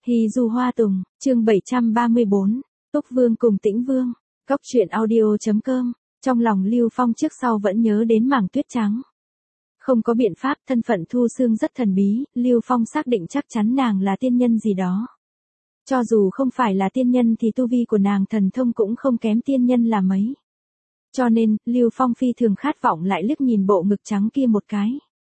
Hy Du Hoa Tùng, chương 734, Túc Vương cùng Tĩnh Vương, Cóc truyện audio.com, trong lòng Lưu Phong trước sau vẫn nhớ đến mảng tuyết trắng. Không có biện pháp, thân phận Thu Sương rất thần bí, Lưu Phong xác định chắc chắn nàng là tiên nhân gì đó. Cho dù không phải là tiên nhân thì tu vi của nàng thần thông cũng không kém tiên nhân là mấy. Cho nên, Lưu Phong phi thường khát vọng lại liếc nhìn bộ ngực trắng kia một cái.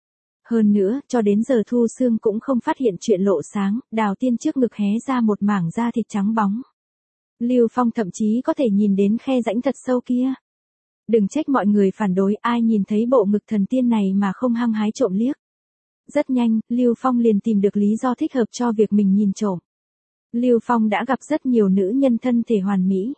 Hơn nữa, cho đến giờ Thu Sương cũng không phát hiện chuyện lộ sáng, Đào Tiên trước ngực hé ra một mảng da thịt trắng bóng. Lưu Phong thậm chí có thể nhìn đến khe rãnh thật sâu kia. Đừng trách mọi người phản đối, ai nhìn thấy bộ ngực thần tiên này mà không hăng hái trộm liếc. Rất nhanh, Lưu Phong liền tìm được lý do thích hợp cho việc mình nhìn trộm. Lưu Phong đã gặp rất nhiều nữ nhân thân thể hoàn mỹ.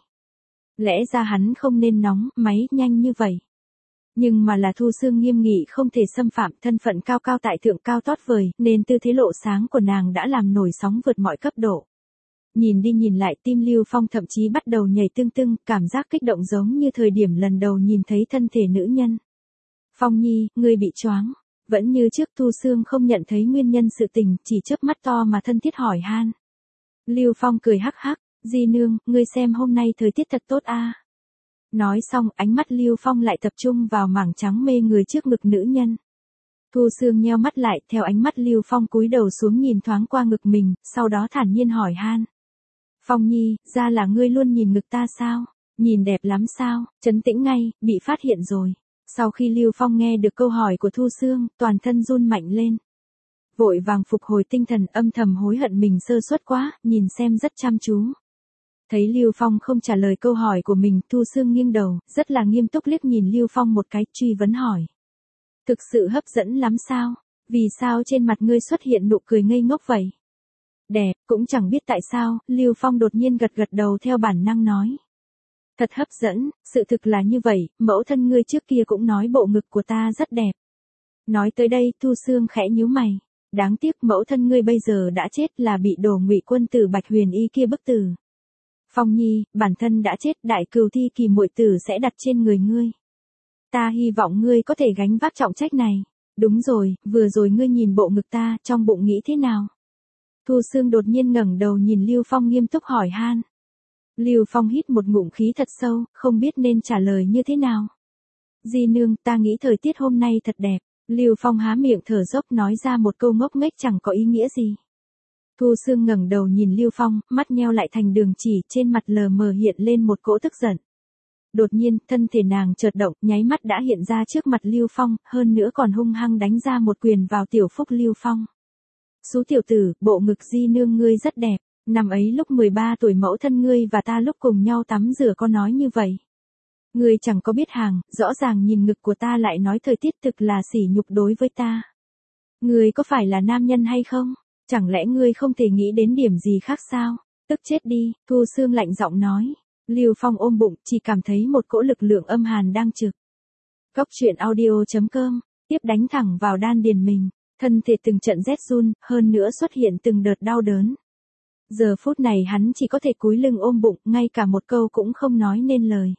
Lẽ ra hắn không nên nóng, máy nhanh như vậy. Nhưng mà là Thu Sương nghiêm nghị không thể xâm phạm, thân phận cao cao tại thượng cao tót vời, nên tư thế lộ sáng của nàng đã làm nổi sóng vượt mọi cấp độ. Nhìn đi nhìn lại, tim Lưu Phong thậm chí bắt đầu nhảy tưng tưng, cảm giác kích động giống như thời điểm lần đầu nhìn thấy thân thể nữ nhân. Phong Nhi, ngươi bị choáng. Vẫn như trước, Thu Sương không nhận thấy nguyên nhân sự tình, chỉ chớp mắt to mà thân thiết hỏi han. Lưu Phong cười hắc hắc, Di nương, ngươi xem hôm nay thời tiết thật tốt a. Nói xong, ánh mắt Lưu Phong lại tập trung vào mảng trắng mê người trước ngực nữ nhân. Thu Sương nheo mắt lại, theo ánh mắt Lưu Phong cúi đầu xuống nhìn thoáng qua ngực mình, sau đó thản nhiên hỏi han. Phong Nhi, ra là ngươi luôn nhìn ngực ta sao? Nhìn đẹp lắm sao? Trấn tĩnh ngay, bị phát hiện rồi. Sau khi Lưu Phong nghe được câu hỏi của Thu Sương, toàn thân run mạnh lên. Vội vàng phục hồi tinh thần, âm thầm hối hận mình sơ suất quá, nhìn xem rất chăm chú. Thấy Lưu Phong không trả lời câu hỏi của mình, Thu Sương nghiêng đầu, rất là nghiêm túc liếc nhìn Lưu Phong một cái, truy vấn hỏi. Thực sự hấp dẫn lắm sao? Vì sao trên mặt ngươi xuất hiện nụ cười ngây ngốc vậy? Đẹp, cũng chẳng biết tại sao, Lưu Phong đột nhiên gật gật đầu theo bản năng nói. Thật hấp dẫn, sự thực là như vậy, mẫu thân ngươi trước kia cũng nói bộ ngực của ta rất đẹp. Nói tới đây, Thu Sương khẽ nhíu mày. Đáng tiếc mẫu thân ngươi bây giờ đã chết, là bị Đồ Ngụy quân tử Bạch Huyền Y kia bức tử. Phong Nhi, bản thân đã chết, đại cừu thi kỳ muội tử sẽ đặt trên người ngươi. Ta hy vọng ngươi có thể gánh vác trọng trách này. Đúng rồi, vừa rồi ngươi nhìn bộ ngực ta, trong bụng nghĩ thế nào? Thu Sương đột nhiên ngẩng đầu nhìn Lưu Phong nghiêm túc hỏi han. Lưu Phong hít một ngụm khí thật sâu, không biết nên trả lời như thế nào. Di nương, ta nghĩ thời tiết hôm nay thật đẹp. Lưu Phong há miệng thở dốc nói ra một câu ngốc nghếch chẳng có ý nghĩa gì. Thu Sương ngẩng đầu nhìn Lưu Phong, mắt nheo lại thành đường chỉ, trên mặt lờ mờ hiện lên một cỗ tức giận. Đột nhiên, thân thể nàng chợt động, nháy mắt đã hiện ra trước mặt Lưu Phong, hơn nữa còn hung hăng đánh ra một quyền vào tiểu phúc Lưu Phong. Xú tiểu tử, bộ ngực Di nương ngươi rất đẹp, năm ấy lúc 13 tuổi mẫu thân ngươi và ta lúc cùng nhau tắm rửa có nói như vậy. Ngươi chẳng có biết hàng, rõ ràng nhìn ngực của ta lại nói thời tiết thực là sỉ nhục đối với ta. Ngươi có phải là nam nhân hay không? Chẳng lẽ ngươi không thể nghĩ đến điểm gì khác sao? Tức chết đi, Thu Sương lạnh giọng nói. Lưu Phong ôm bụng, chỉ cảm thấy một cỗ lực lượng âm hàn đang trực. Cóc truyện audio.com, tiếp đánh thẳng vào đan điền mình, thân thể từng trận rét run, hơn nữa xuất hiện từng đợt đau đớn. Giờ phút này hắn chỉ có thể cúi lưng ôm bụng, ngay cả một câu cũng không nói nên lời.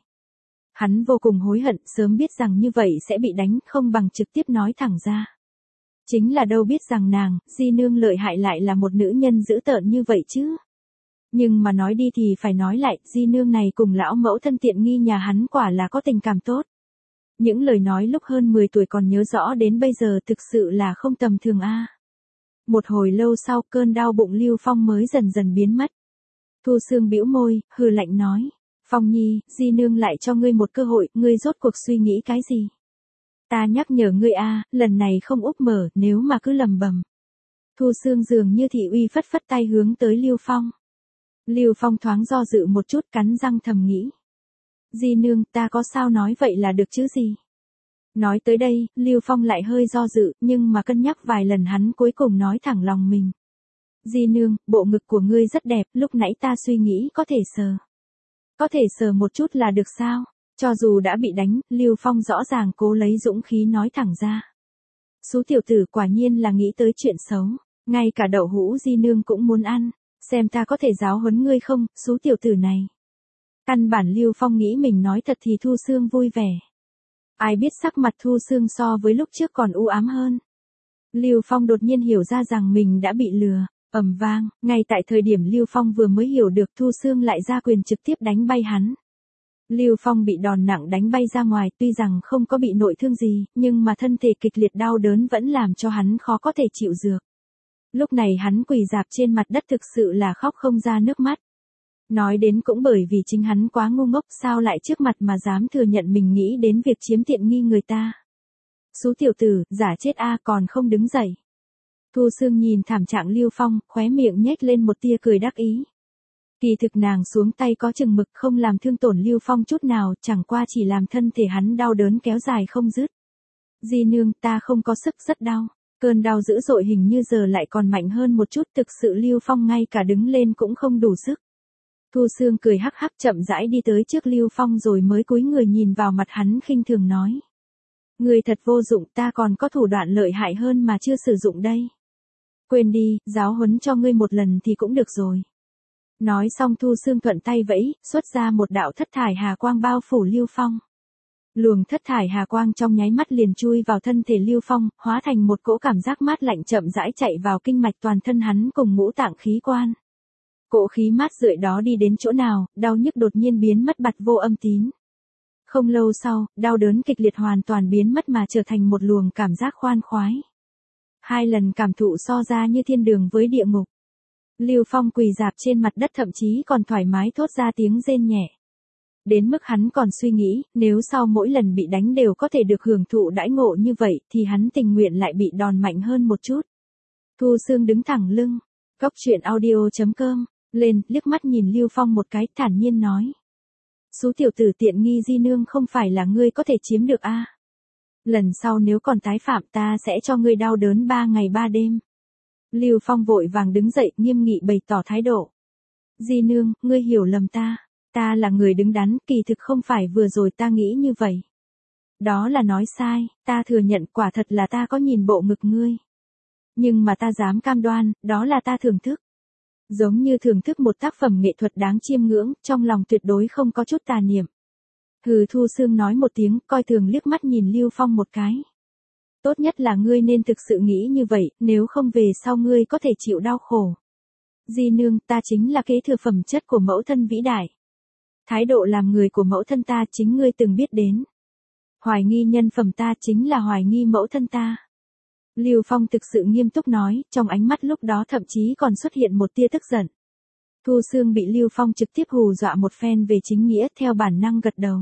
Hắn vô cùng hối hận, sớm biết rằng như vậy sẽ bị đánh, không bằng trực tiếp nói thẳng ra. Chính là đâu biết rằng nàng, Di nương lợi hại lại là một nữ nhân dữ tợn như vậy chứ. Nhưng mà nói đi thì phải nói lại, Di nương này cùng lão mẫu thân tiện nghi nhà hắn quả là có tình cảm tốt. Những lời nói lúc hơn 10 tuổi còn nhớ rõ đến bây giờ thực sự là không tầm thường a. Một hồi lâu sau, cơn đau bụng Lưu Phong mới dần dần biến mất. Thu Sương bĩu môi, hừ lạnh nói. Phong Nhi, Di nương lại cho ngươi một cơ hội, ngươi rốt cuộc suy nghĩ cái gì? Ta nhắc nhở ngươi a, lần này không úp mở, nếu mà cứ lầm bầm. Thu Sương dường như thị uy phất phất tay hướng tới Lưu Phong. Lưu Phong thoáng do dự một chút, cắn răng thầm nghĩ. Di nương, ta có sao nói vậy là được chứ gì? Nói tới đây, Lưu Phong lại hơi do dự, nhưng mà cân nhắc vài lần hắn cuối cùng nói thẳng lòng mình. Di nương, bộ ngực của ngươi rất đẹp, lúc nãy ta suy nghĩ có thể sờ. Có thể sờ một chút là được sao? Cho dù đã bị đánh, Lưu Phong rõ ràng cố lấy dũng khí nói thẳng ra. Xú tiểu tử quả nhiên là nghĩ tới chuyện xấu, ngay cả đậu hũ Di nương cũng muốn ăn, xem ta có thể giáo huấn ngươi không, xú tiểu tử này. Căn bản Lưu Phong nghĩ mình nói thật thì Thu Sương vui vẻ. Ai biết sắc mặt Thu Sương so với lúc trước còn u ám hơn. Lưu Phong đột nhiên hiểu ra rằng mình đã bị lừa. Ầm vang, ngay tại thời điểm Lưu Phong vừa mới hiểu được Thu Xương lại ra quyền trực tiếp đánh bay hắn. Lưu Phong bị đòn nặng đánh bay ra ngoài, tuy rằng không có bị nội thương gì, nhưng mà thân thể kịch liệt đau đớn vẫn làm cho hắn khó có thể chịu dược. Lúc này hắn quỳ rạp trên mặt đất thực sự là khóc không ra nước mắt. Nói đến cũng bởi vì chính hắn quá ngu ngốc, sao lại trước mặt mà dám thừa nhận mình nghĩ đến việc chiếm tiện nghi người ta. Xú tiểu tử, giả chết a, còn không đứng dậy. Thu Xương nhìn thảm trạng Lưu Phong, khóe miệng nhếch lên một tia cười đắc ý. Kỳ thực nàng xuống tay có chừng mực, không làm thương tổn Lưu Phong chút nào, chẳng qua chỉ làm thân thể hắn đau đớn kéo dài không dứt. Di nương, ta không có sức, rất đau. Cơn đau dữ dội hình như giờ lại còn mạnh hơn một chút, thực sự Lưu Phong ngay cả đứng lên cũng không đủ sức. Thu Xương cười hắc hắc chậm rãi đi tới trước Lưu Phong rồi mới cúi người nhìn vào mặt hắn khinh thường nói. Người thật vô dụng, ta còn có thủ đoạn lợi hại hơn mà chưa sử dụng đây. Quên đi, giáo huấn cho ngươi một lần thì cũng được rồi. Nói xong Thu Xương thuận tay vẫy, xuất ra một đạo thất thải hà quang bao phủ Lưu Phong. Luồng thất thải hà quang trong nháy mắt liền chui vào thân thể Lưu Phong, hóa thành một cỗ cảm giác mát lạnh chậm rãi chạy vào kinh mạch toàn thân hắn cùng ngũ tạng khí quan. Cỗ khí mát rượi đó đi đến chỗ nào, đau nhức đột nhiên biến mất bặt vô âm tín. Không lâu sau, đau đớn kịch liệt hoàn toàn biến mất mà trở thành một luồng cảm giác khoan khoái. 2 lần cảm thụ so ra như thiên đường với địa ngục. Lưu Phong quỳ rạp trên mặt đất thậm chí còn thoải mái thốt ra tiếng rên nhẹ. Đến mức hắn còn suy nghĩ, nếu sau mỗi lần bị đánh đều có thể được hưởng thụ đãi ngộ như vậy thì hắn tình nguyện lại bị đòn mạnh hơn một chút. Thu Xương đứng thẳng lưng, Cốc Truyện Audio.com, lên, liếc mắt nhìn Lưu Phong một cái, thản nhiên nói. Xú tiểu tử tiện nghi Di nương không phải là ngươi có thể chiếm được a. Lần sau nếu còn tái phạm ta sẽ cho ngươi đau đớn 3 ngày 3 đêm. Lưu Phong vội vàng đứng dậy nghiêm nghị bày tỏ thái độ. Di nương, ngươi hiểu lầm ta. Ta là người đứng đắn, kỳ thực không phải vừa rồi ta nghĩ như vậy. Đó là nói sai, ta thừa nhận quả thật là ta có nhìn bộ ngực ngươi. Nhưng mà ta dám cam đoan, đó là ta thưởng thức. Giống như thưởng thức một tác phẩm nghệ thuật đáng chiêm ngưỡng, trong lòng tuyệt đối không có chút tà niệm. Hừ, Thu Xương nói một tiếng, coi thường liếc mắt nhìn Lưu Phong một cái. Tốt nhất là ngươi nên thực sự nghĩ như vậy, nếu không về sau ngươi có thể chịu đau khổ. Di nương, ta chính là kế thừa phẩm chất của mẫu thân vĩ đại. Thái độ làm người của mẫu thân ta chính ngươi từng biết đến. Hoài nghi nhân phẩm ta chính là hoài nghi mẫu thân ta. Lưu Phong thực sự nghiêm túc nói, trong ánh mắt lúc đó thậm chí còn xuất hiện một tia tức giận. Thu Xương bị Lưu Phong trực tiếp hù dọa một phen về chính nghĩa, theo bản năng gật đầu.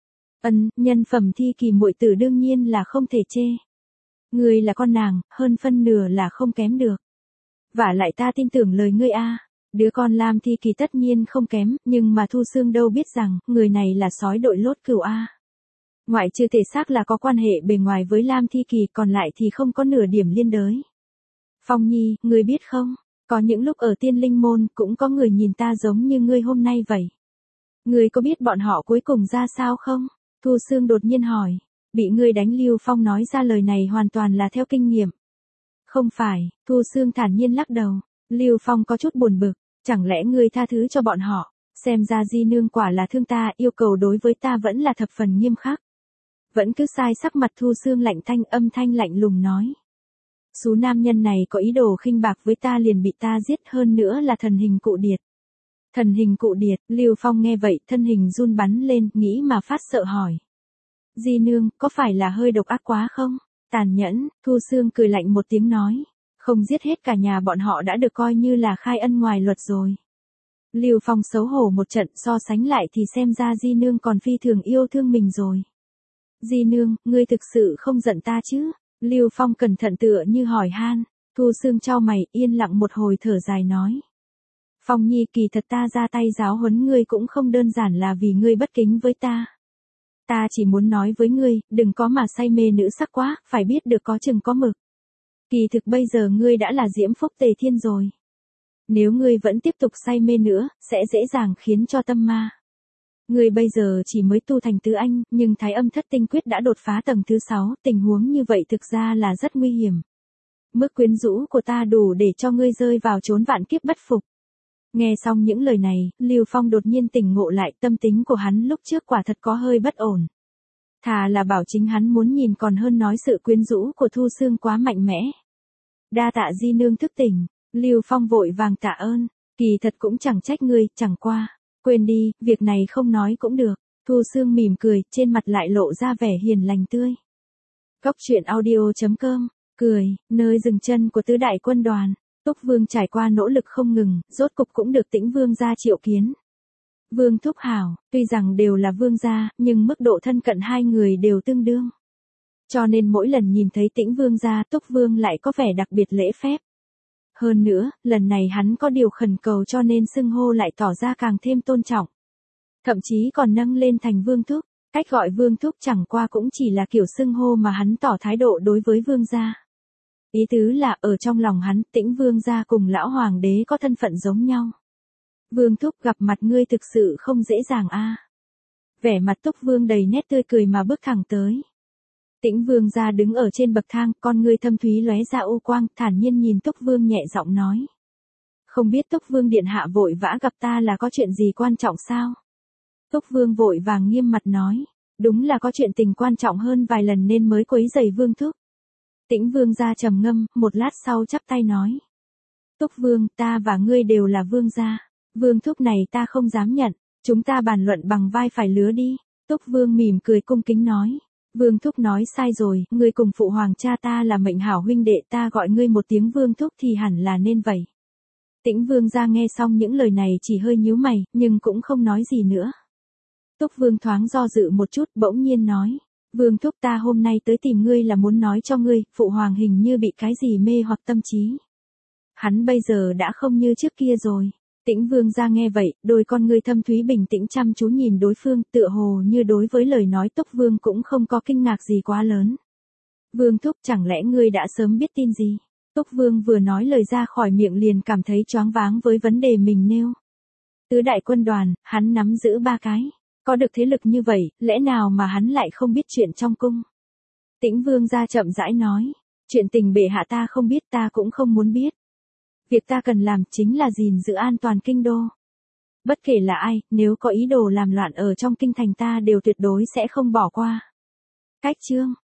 Nhân phẩm Thi Kỳ muội tử đương nhiên là không thể chê. Ngươi là con nàng, hơn phân nửa là không kém được. Vả lại ta tin tưởng lời ngươi a. Đứa con Lam Thi Kỳ tất nhiên không kém, nhưng mà Thu Xương đâu biết rằng, người này là sói đội lốt cừu a. Ngoại trừ thể xác là có quan hệ bề ngoài với Lam Thi Kỳ, còn lại thì không có nửa điểm liên đới. Phong Nhi, ngươi biết không, có những lúc ở Tiên Linh môn cũng có người nhìn ta giống như ngươi hôm nay vậy. Ngươi có biết bọn họ cuối cùng ra sao không? Thu Xương đột nhiên hỏi. Bị ngươi đánh, Lưu Phong nói ra lời này hoàn toàn là theo kinh nghiệm. Không phải, Thu Xương thản nhiên lắc đầu. Lưu Phong có chút buồn bực, chẳng lẽ ngươi tha thứ cho bọn họ? Xem ra Di nương quả là thương ta, yêu cầu đối với ta vẫn là thập phần nghiêm khắc. Vẫn cứ sai sắc mặt Thu Xương lạnh thanh, âm thanh lạnh lùng nói. Số nam nhân này có ý đồ khinh bạc với ta liền bị ta giết, hơn nữa là thần hình cụ điệt. Thần hình cụ điệt, Lưu Phong nghe vậy, thân hình run bắn lên, nghĩ mà phát sợ hỏi. Di nương, có phải là hơi độc ác quá không? Tàn nhẫn, Thu Xương cười lạnh một tiếng nói. Không giết hết cả nhà bọn họ đã được coi như là khai ân ngoài luật rồi. Lưu Phong xấu hổ một trận, so sánh lại thì xem ra Di nương còn phi thường yêu thương mình rồi. Di nương, ngươi thực sự không giận ta chứ? Lưu Phong cẩn thận tựa như hỏi han. Thu Xương chau mày, yên lặng một hồi thở dài nói. Phong Nhi, kỳ thật ta ra tay giáo huấn ngươi cũng không đơn giản là vì ngươi bất kính với ta. Ta chỉ muốn nói với ngươi, đừng có mà say mê nữ sắc quá, phải biết được có chừng có mực. Kỳ thực bây giờ ngươi đã là diễm phúc tề thiên rồi. Nếu ngươi vẫn tiếp tục say mê nữa, sẽ dễ dàng khiến cho tâm ma. Ngươi bây giờ chỉ mới tu thành tứ anh, nhưng thái âm thất tinh quyết đã đột phá tầng thứ 6, tình huống như vậy thực ra là rất nguy hiểm. Mức quyến rũ của ta đủ để cho ngươi rơi vào chốn vạn kiếp bất phục. Nghe xong những lời này, Lưu Phong đột nhiên tỉnh ngộ lại, tâm tính của hắn lúc trước quả thật có hơi bất ổn. Thà là bảo chính hắn muốn nhìn còn hơn nói sự quyến rũ của Thu Xương quá mạnh mẽ. Đa tạ Di nương thức tỉnh. Lưu Phong vội vàng tạ ơn, kỳ thật cũng chẳng trách ngươi, chẳng qua. Quên đi, việc này không nói cũng được. Thu Sương mỉm cười, trên mặt lại lộ ra vẻ hiền lành tươi. Cóc truyện audio.com, cười, nơi dừng chân của tứ đại quân đoàn. Túc Vương trải qua nỗ lực không ngừng, rốt cục cũng được Tĩnh Vương gia triệu kiến. Vương thúc hảo, tuy rằng đều là vương gia, nhưng mức độ thân cận hai người đều tương đương. Cho nên mỗi lần nhìn thấy Tĩnh Vương gia, Túc Vương lại có vẻ đặc biệt lễ phép. Hơn nữa, lần này hắn có điều khẩn cầu cho nên xưng hô lại tỏ ra càng thêm tôn trọng. Thậm chí còn nâng lên thành Vương thúc, cách gọi Vương thúc chẳng qua cũng chỉ là kiểu xưng hô mà hắn tỏ thái độ đối với vương gia. Ý tứ là ở trong lòng hắn, Tĩnh Vương gia cùng lão hoàng đế có thân phận giống nhau. Vương thúc gặp mặt ngươi thực sự không dễ dàng a. Vẻ mặt Túc Vương đầy nét tươi cười mà bước thẳng tới. Tĩnh Vương gia đứng ở trên bậc thang, con ngươi thâm thúy lóe ra u quang, thản nhiên nhìn Túc Vương nhẹ giọng nói. Không biết Túc Vương điện hạ vội vã gặp ta là có chuyện gì quan trọng sao? Túc Vương vội vàng nghiêm mặt nói, đúng là có chuyện tình quan trọng hơn vài lần nên mới quấy rầy Vương thúc. Tĩnh Vương gia trầm ngâm, một lát sau chắp tay nói. Túc Vương, ta và ngươi đều là vương gia. Vương thúc này ta không dám nhận, chúng ta bàn luận bằng vai phải lứa đi. Túc Vương mỉm cười cung kính nói. Vương thúc nói sai rồi, ngươi cùng phụ hoàng cha ta là mệnh hảo huynh đệ, ta gọi ngươi một tiếng Vương thúc thì hẳn là nên vậy. Tĩnh Vương gia nghe xong những lời này chỉ hơi nhíu mày, nhưng cũng không nói gì nữa. Túc Vương thoáng do dự một chút, bỗng nhiên nói. Vương thúc, ta hôm nay tới tìm ngươi là muốn nói cho ngươi, phụ hoàng hình như bị cái gì mê hoặc tâm trí. Hắn bây giờ đã không như trước kia rồi. Tĩnh Vương gia nghe vậy, đôi con ngươi thâm thúy bình tĩnh chăm chú nhìn đối phương, tựa hồ như đối với lời nói Túc Vương cũng không có kinh ngạc gì quá lớn. Vương thúc, chẳng lẽ ngươi đã sớm biết tin gì? Túc Vương vừa nói lời ra khỏi miệng liền cảm thấy choáng váng với vấn đề mình nêu. Tứ đại quân đoàn, hắn nắm giữ 3 cái. Có được thế lực như vậy, lẽ nào mà hắn lại không biết chuyện trong cung? Tĩnh Vương gia chậm rãi nói. Chuyện tình bệ hạ ta không biết, ta cũng không muốn biết. Việc ta cần làm chính là gìn giữ an toàn kinh đô. Bất kể là ai, nếu có ý đồ làm loạn ở trong kinh thành ta đều tuyệt đối sẽ không bỏ qua. Cách chương